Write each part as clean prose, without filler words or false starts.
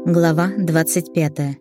Глава 25.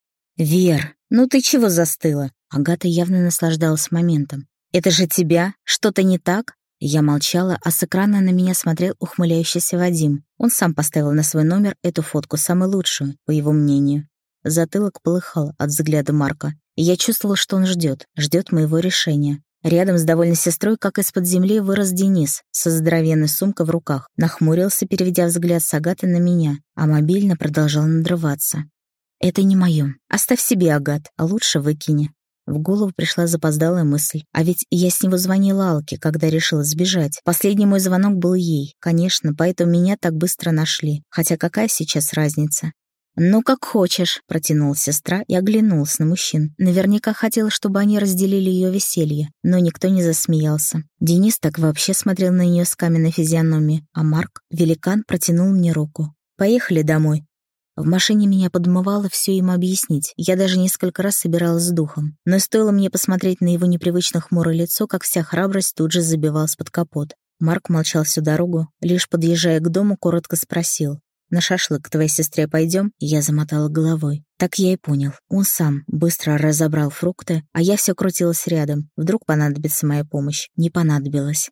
«Вер, ну ты чего застыла?» Агата явно наслаждалась моментом. «Это же тебя? Что-то не так?» Я молчала, а с экрана на меня смотрел ухмыляющийся Вадим. Он сам поставил на свой номер эту фотку, самую лучшую, по его мнению. Затылок полыхал от взгляда Марка, и я чувствовала, что он ждет моего решения. Рядом с довольной сестрой, как из-под земли, вырос Денис со здоровенной сумкой в руках, нахмурился, переведя взгляд с Агаты на меня, а мобильно продолжал надрываться. «Это не моё. Оставь себе, Агат, а лучше выкини». В голову пришла запоздалая мысль. А ведь я с него звонила Алке, когда решила сбежать. Последний мой звонок был ей. Конечно, поэтому меня так быстро нашли. Хотя какая сейчас разница? «Ну, как хочешь», — протянула сестра и оглянулась на мужчин. Наверняка хотела, чтобы они разделили ее веселье, но никто не засмеялся. Денис так вообще смотрел на нее с каменной физиономией, а Марк, великан, протянул мне руку. «Поехали домой». В машине меня подмывало все ему объяснить. Я даже несколько раз собиралась с духом. Но стоило мне посмотреть на его непривычно хмурое лицо, как вся храбрость тут же забивалась под капот. Марк молчал всю дорогу, лишь подъезжая к дому, коротко спросил: «На шашлык к твоей сестре пойдем?» Я замотала головой. Так я и понял. Он сам быстро разобрал фрукты, а я все крутилась рядом. Вдруг понадобится моя помощь. Не понадобилась.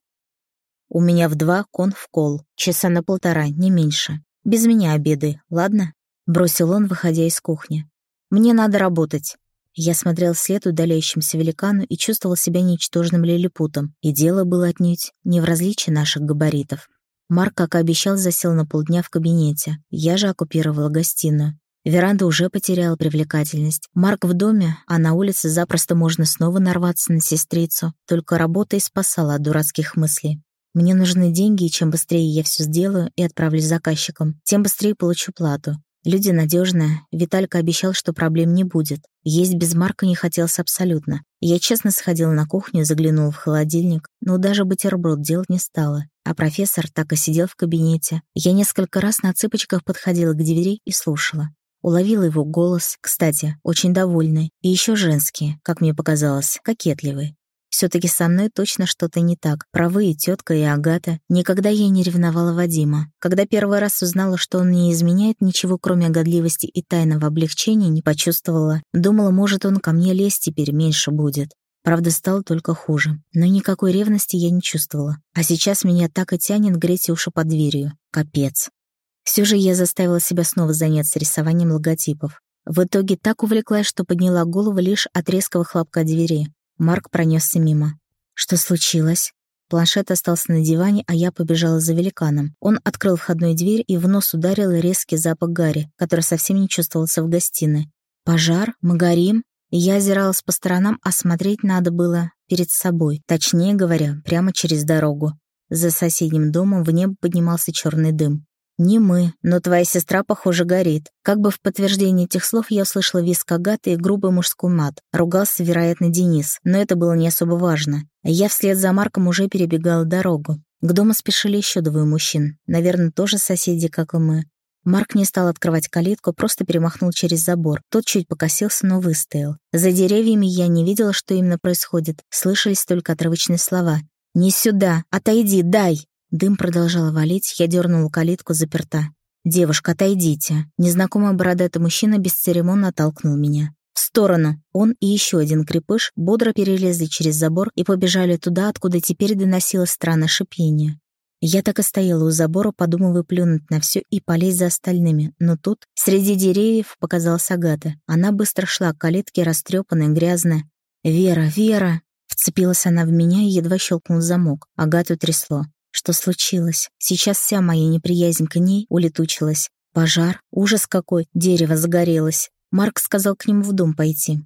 «У меня в 2 конф-колл. Часа на 1,5, не меньше. Без меня обедай, ладно?» Бросил он, выходя из кухни. «Мне надо работать». Я смотрел вслед удаляющимся великану и чувствовал себя ничтожным лилипутом. И дело было отнюдь не в различии наших габаритов. Марк, как и обещал, засел на полдня в кабинете. Я же оккупировала гостиную. Веранда уже потеряла привлекательность. Марк в доме, а на улице запросто можно снова нарваться на сестрицу. Только работа и спасала от дурацких мыслей. Мне нужны деньги, и чем быстрее я все сделаю и отправлюсь заказчикам, тем быстрее получу плату. Люди надежные. Виталька обещал, что проблем не будет. Есть без Марка не хотелось абсолютно. Я честно сходила на кухню, заглянула в холодильник, но даже бутерброд делать не стала. А профессор так и сидел в кабинете. Я несколько раз на цыпочках подходила к двери и слушала. Уловила его голос, кстати, очень довольный, и еще женский, как мне показалось, кокетливый. Все-таки со мной точно что-то не так. Правы и тетка, и Агата. Никогда я не ревновала Вадима. Когда первый раз узнала, что он не изменяет, ничего кроме годливости и тайного облегчения не почувствовала. Думала, может, он ко мне лезть теперь меньше будет. Правда, стало только хуже. Но никакой ревности я не чувствовала. А сейчас меня так и тянет греть уши под дверью. Капец. Все же я заставила себя снова заняться рисованием логотипов. В итоге так увлеклась, что подняла голову лишь от резкого хлопка двери. Марк пронесся мимо. «Что случилось?» Планшет остался на диване, а я побежала за великаном. Он открыл входную дверь, и в нос ударил резкий запах гари, который совсем не чувствовался в гостиной. «Пожар? Мы горим?» Я озиралась по сторонам, а смотреть надо было перед собой. Точнее говоря, прямо через дорогу. За соседним домом в небо поднимался черный дым. «Не мы, но твоя сестра, похоже, горит». Как бы в подтверждение этих слов я услышала визг Агаты и грубый мужской мат. Ругался, вероятно, Денис, но это было не особо важно. Я вслед за Марком уже перебегала дорогу. К дому спешили еще 2 мужчин. Наверное, тоже соседи, как и мы. Марк не стал открывать калитку, просто перемахнул через забор. Тот чуть покосился, но выстоял. За деревьями я не видела, что именно происходит. Слышались только отрывочные слова. «Не сюда! Отойди, дай!» Дым продолжал валить, я дернула калитку, заперта. «Девушка, отойдите!» Незнакомый бородатый мужчина бесцеремонно оттолкнул меня. «В сторону!» Он и еще один крепыш бодро перелезли через забор и побежали туда, откуда теперь доносилось странное шипение. Я так и стояла у забора, подумывая плюнуть на все и полезть за остальными, но тут среди деревьев показалась Агата. Она быстро шла к калитке, растрепанная, грязная. «Вера, Вера!» Вцепилась она в меня и едва щелкнул замок. Агату трясло. Что случилось? Сейчас вся моя неприязнь к ней улетучилась. Пожар? Ужас какой! Дерево загорелось. Марк сказал к нему в дом пойти.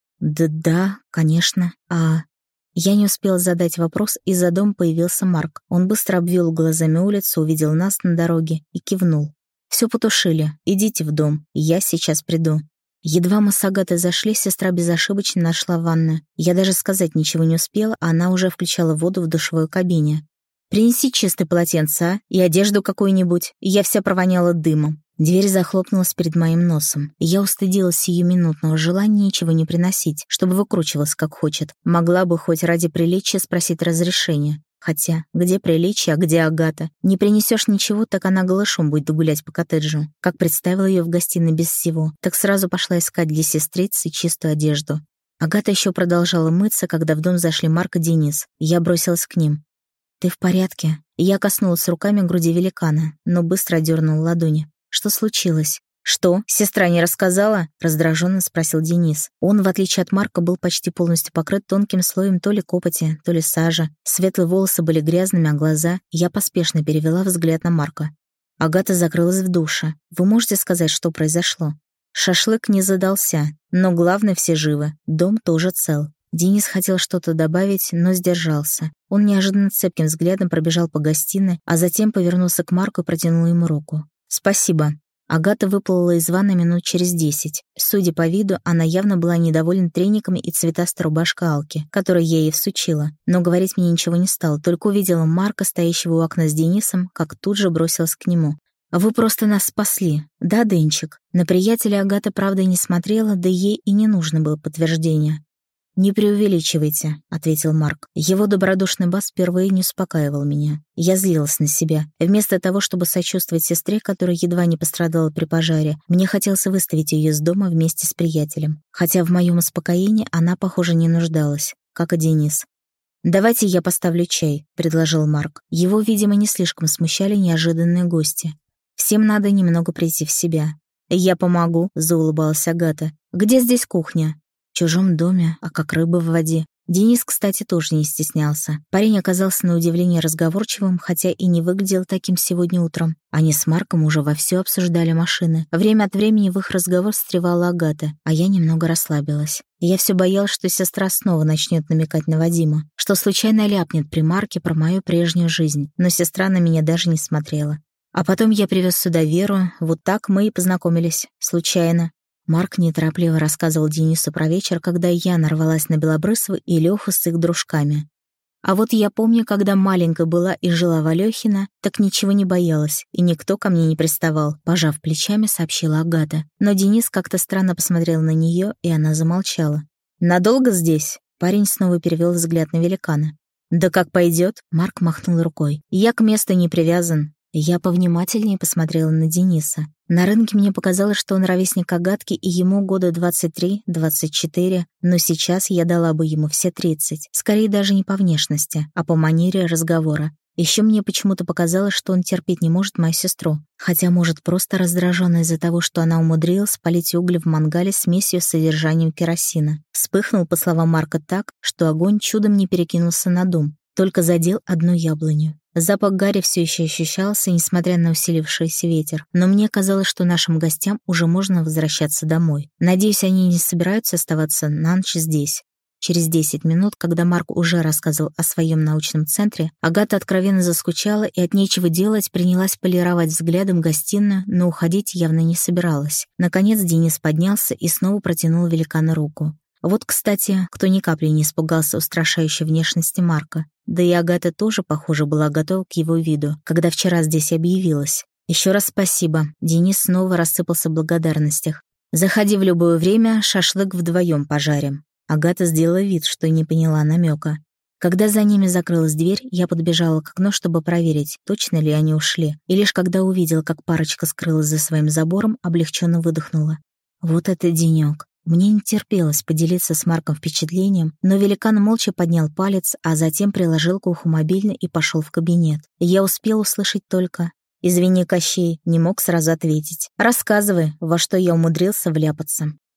Да, конечно. Я не успела задать вопрос, и за дом появился Марк. Он быстро обвел глазами улицу, увидел нас на дороге и кивнул. «Все потушили. Идите в дом. Я сейчас приду». Едва мы с Агатой зашли, сестра безошибочно нашла ванную. Я даже сказать ничего не успела, а она уже включала воду в душевой кабине. «Принеси чистое полотенце, а? И одежду какую-нибудь». Я вся провоняла дымом. Дверь захлопнулась перед моим носом. Я устыдилась сиюминутного желания ничего не приносить, чтобы выкручивалась как хочет. Могла бы хоть ради приличия спросить разрешения. Хотя, где приличие, а где Агата? Не принесешь ничего, так она голышом будет гулять по коттеджу. Как представила ее в гостиной без всего, так сразу пошла искать для сестрицы чистую одежду. Агата еще продолжала мыться, когда в дом зашли Марк и Денис. Я бросилась к ним. «Ты в порядке?» Я коснулась руками груди великана, но быстро дернула ладони. «Что случилось?» «Что, сестра не рассказала?» — раздраженно спросил Денис. Он, в отличие от Марка, был почти полностью покрыт тонким слоем то ли копоти, то ли сажи. Светлые волосы были грязными, а глаза... Я поспешно перевела взгляд на Марка. Агата закрылась в душе. «Вы можете сказать, что произошло?» Шашлык не задался, но главное, все живы. Дом тоже цел. Денис хотел что-то добавить, но сдержался. Он неожиданно цепким взглядом пробежал по гостиной, а затем повернулся к Марку и протянул ему руку. «Спасибо». Агата выплыла из ванны минут через 10. Судя по виду, она явно была недовольна трениками и цветастой рубашкой Алки, которую я ей всучила. Но говорить мне ничего не стало, только увидела Марка, стоящего у окна с Денисом, как тут же бросилась к нему. «Вы просто нас спасли. Да, Денчик?» На приятеля Агата, правда, и не смотрела, да ей и не нужно было подтверждения. «Не преувеличивайте», — ответил Марк. Его добродушный бас впервые не успокаивал меня. Я злилась на себя. Вместо того, чтобы сочувствовать сестре, которая едва не пострадала при пожаре, мне хотелось выставить ее из дома вместе с приятелем. Хотя в моем успокоении она, похоже, не нуждалась, как и Денис. «Давайте я поставлю чай», — предложил Марк. Его, видимо, не слишком смущали неожиданные гости. «Всем надо немного прийти в себя». «Я помогу», — заулыбалась Агата. «Где здесь кухня?» В чужом доме, а как рыба в воде. Денис, кстати, тоже не стеснялся. Парень оказался на удивление разговорчивым, хотя и не выглядел таким сегодня утром. Они с Марком уже вовсю обсуждали машины. Время от времени в их разговор встревала Агата, а я немного расслабилась. Я все боялась, что сестра снова начнет намекать на Вадима, что случайно ляпнет при Марке про мою прежнюю жизнь, но сестра на меня даже не смотрела. А потом я привез сюда Веру, вот так мы и познакомились, случайно. Марк неторопливо рассказывал Денису про вечер, когда я нарвалась на Белобрысова и Лёху с их дружками. А вот я помню, когда маленькая была и жила в Алёхино, так ничего не боялась, и никто ко мне не приставал, пожав плечами, сообщила Агата. Но Денис как-то странно посмотрел на неё, и она замолчала. «Надолго здесь?» Парень снова перевёл взгляд на великана. «Да как пойдёт?» Марк махнул рукой. «Я к месту не привязан». Я повнимательнее посмотрела на Дениса. На рынке мне показалось, что он ровесник Агатки, и ему года 23-24, но сейчас я дала бы ему все 30, скорее даже не по внешности, а по манере разговора. Еще мне почему-то показалось, что он терпеть не может мою сестру, хотя, может, просто раздражённый из-за того, что она умудрилась спалить угли в мангале смесью с содержанием керосина. Вспыхнул, по словам Марка, так, что огонь чудом не перекинулся на дом, только задел одну яблоню. Запах гари все еще ощущался, несмотря на усилившийся ветер, но мне казалось, что нашим гостям уже можно возвращаться домой. Надеюсь, они не собираются оставаться на ночь здесь. Через 10 минут, когда Марк уже рассказывал о своем научном центре, Агата откровенно заскучала и от нечего делать принялась полировать взглядом гостиную, но уходить явно не собиралась. Наконец Денис поднялся и снова протянул великану руку. Вот, кстати, кто ни капли не испугался устрашающей внешности Марка. Да и Агата тоже, похоже, была готова к его виду, когда вчера здесь объявилась. Еще раз спасибо. Денис снова рассыпался в благодарностях. Заходи в любое время, шашлык вдвоем пожарим. Агата сделала вид, что не поняла намека. Когда за ними закрылась дверь, я подбежала к окну, чтобы проверить, точно ли они ушли. И лишь когда увидела, как парочка скрылась за своим забором, облегченно выдохнула. Вот это денёк. Мне не терпелось поделиться с Марком впечатлением, но великан молча поднял палец, а затем приложил к уху мобильный и пошел в кабинет. Я успел услышать только: «Извини, Кощей, не мог сразу ответить. Рассказывай, во что я умудрился вляпаться».